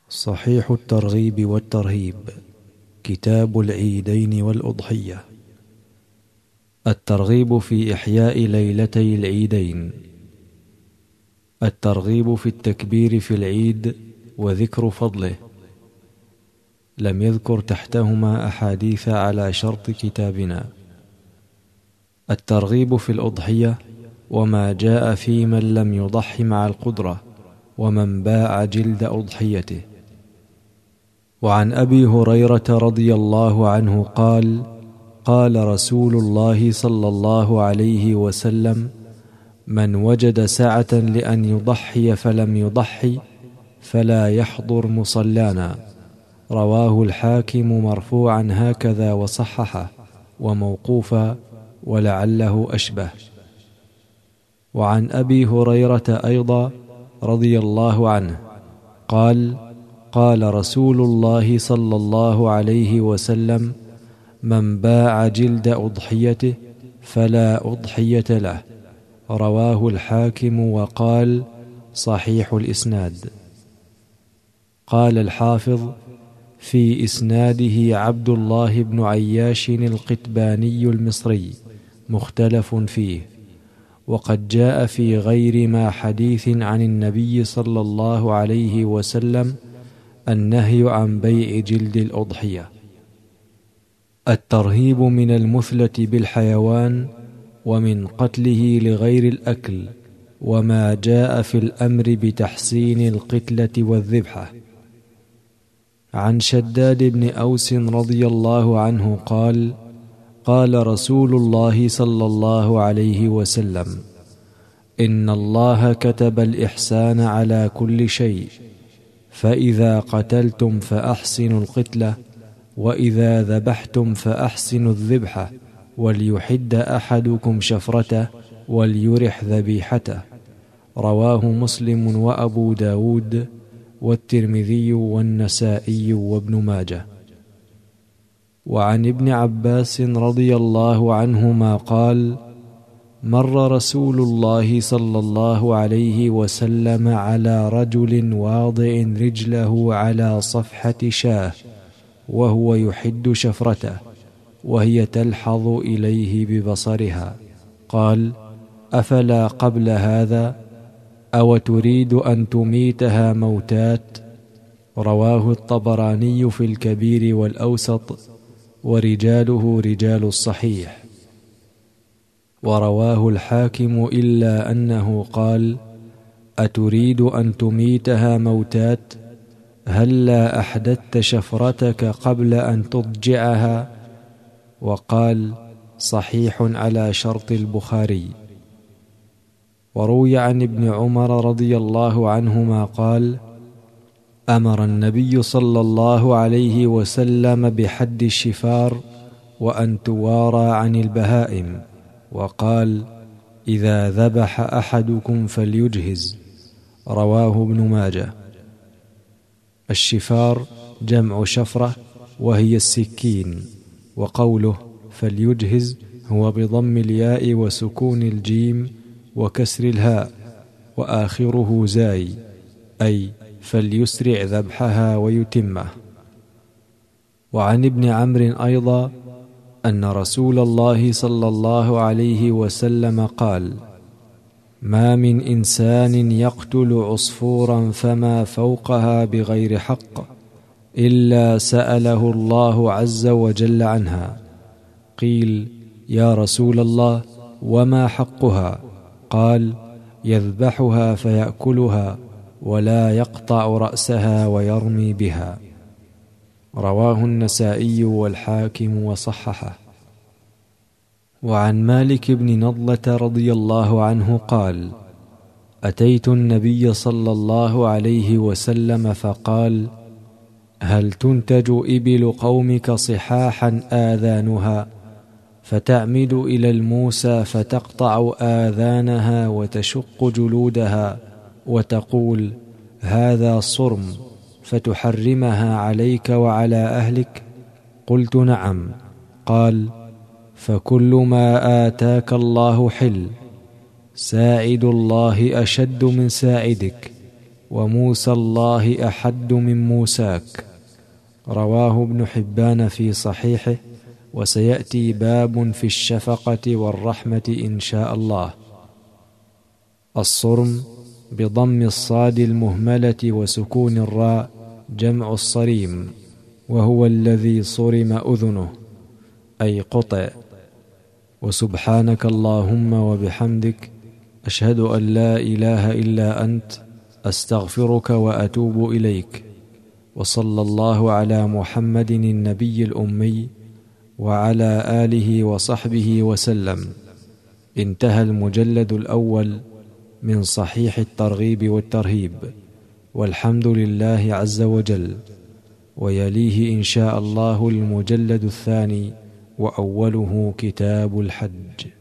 صحيح الترغيب والترهيب، كتاب العيدين والأضحية. الترغيب في إحياء ليلتي العيدين. الترغيب في التكبير في العيد وذكر فضله. لم يذكر تحتهما أحاديث على شرط كتابنا. الترغيب في الأضحية وما جاء في من لم يضح مع القدرة ومن باع جلد أضحيته. وعن أبي هريرة رضي الله عنه قال: قال رسول الله صلى الله عليه وسلم: من وجد سعة لأن يضحي فلم يضحي فلا يحضر مصلانا. رواه الحاكم مرفوعا هكذا وصححه، وموقوفا ولعله أشبه. وعن أبي هريرة أيضا رضي الله عنه قال: قال رسول الله صلى الله عليه وسلم: من باع جلد أضحيته فلا أضحية له. رواه الحاكم وقال: صحيح الإسناد. قال الحافظ: في إسناده عبد الله بن عياش القتباني المصري مختلف فيه، وقد جاء في غير ما حديث عن النبي صلى الله عليه وسلم النهي عن بيع جلد الأضحية. الترهيب من المثلة بالحيوان ومن قتله لغير الأكل، وما جاء في الأمر بتحسين القتلة والذبحة. عن شداد بن أوس رضي الله عنه قال: قال رسول الله صلى الله عليه وسلم: إن الله كتب الإحسان على كل شيء، فإذا قتلتم فأحسنوا القتلة، وإذا ذبحتم فأحسنوا الذبحة، وليحد أحدكم شفرته وليرح ذبيحته. رواه مسلم وأبو داود والترمذي والنسائي وابن ماجه. وعن ابن عباس رضي الله عنهما قال: مر رسول الله صلى الله عليه وسلم على رجل واضع رجله على صفحة شاه وهو يحد شفرته وهي تلحظ إليه ببصرها، قال: أفلا قبل هذا؟ أو تريد أن تميتها موتات؟ رواه الطبراني في الكبير والأوسط، ورجاله رجال الصحيح. ورواه الحاكم إلا أنه قال: أتريد أن تميتها موتات؟ هلا أحدثت شفرتك قبل أن تضجعها؟ وقال: صحيح على شرط البخاري. وروي عن ابن عمر رضي الله عنهما قال: أمر النبي صلى الله عليه وسلم بحد الشفار وأن توارى عن البهائم، وقال: إذا ذبح أحدكم فليجهز. رواه ابن ماجه. الشفار جمع شفرة وهي السكين، وقوله فليجهز هو بضم الياء وسكون الجيم وكسر الهاء وآخره زاي، أي فليسرع ذبحها ويتمه. وعن ابن عمرو أيضا أن رسول الله صلى الله عليه وسلم قال: ما من إنسان يقتل عصفورا فما فوقها بغير حق إلا سأله الله عز وجل عنها. قيل: يا رسول الله، وما حقها؟ قال: يذبحها فيأكلها ولا يقطع رأسها ويرمي بها. رواه النسائي والحاكم وصححه. وعن مالك بن نضلة رضي الله عنه قال: أتيت النبي صلى الله عليه وسلم فقال: هل تنتج إبل قومك صحاحا آذانها، فتعمد إلى الموسى فتقطع آذانها وتشق جلودها وتقول: هذا صرم، فتحرمها عليك وعلى أهلك؟ قلت: نعم. قال: فكل ما آتاك الله حل، ساعد الله أشد من ساعدك، وموسى الله أحد من موساك. رواه ابن حبان في صحيحه، وسيأتي باب في الشفقة والرحمة إن شاء الله. الصرم بضم الصاد المهملة وسكون الراء جمع الصريم، وهو الذي صرم أذنه أي قطع. وسبحانك اللهم وبحمدك، أشهد أن لا إله إلا أنت، أستغفرك وأتوب إليك. وصلى الله على محمد النبي الأمي وعلى آله وصحبه وسلم. انتهى المجلد الأول من صحيح الترغيب والترهيب، والحمد لله عز وجل. ويليه إن شاء الله المجلد الثاني، وأوله كتاب الحج.